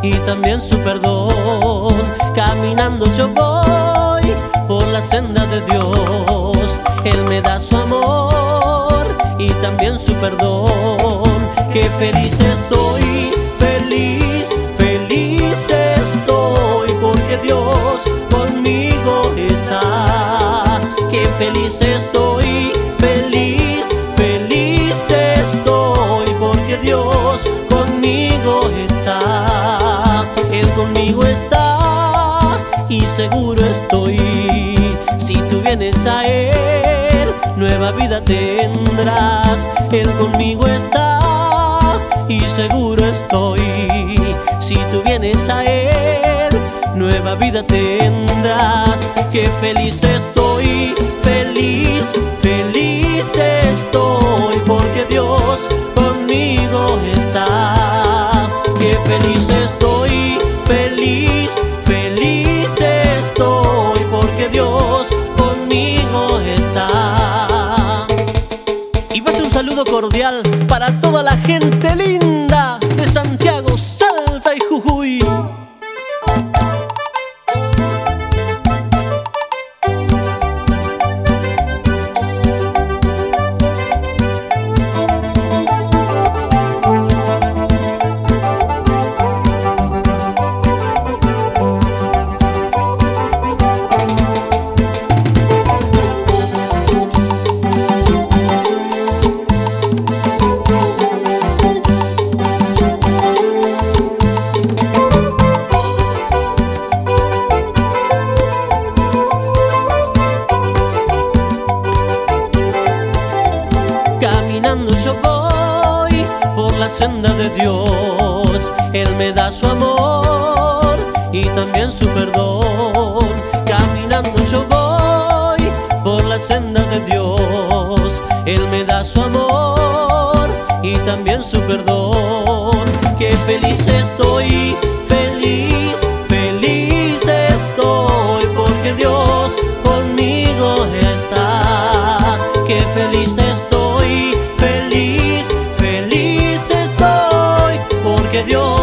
y también su perdón. Caminando yo voy por la senda de Dios. Él me da su amor y también su perdón. Qué feliz estoy, feliz, feliz estoy, porque Dios conmigo está. Qué feliz estoy, feliz, feliz estoy, porque Dios conmigo está. Él conmigo está y seguro estoy. Si tú vienes a Él, nueva vida tendrás. Él conmigo está y seguro estoy. Si tú vienes a Él, nueva vida tendrás. Qué feliz estoy, feliz, feliz estoy, porque Dios conmigo está. Qué feliz estoy, feliz, feliz estoy, porque Dios conmigo está. Y pase un saludo cordial para toda la gente linda de Santiago, Salta y Jujuy. Caminando yo voy por la senda de Dios. Él me da su amor y también su perdón. Caminando yo voy por la senda de Dios. Él me da su amor y también su perdón. Qué feliz estoy, feliz, feliz estoy, porque Dios conmigo está. Qué feliz estoy, feliz, feliz estoy, porque Dios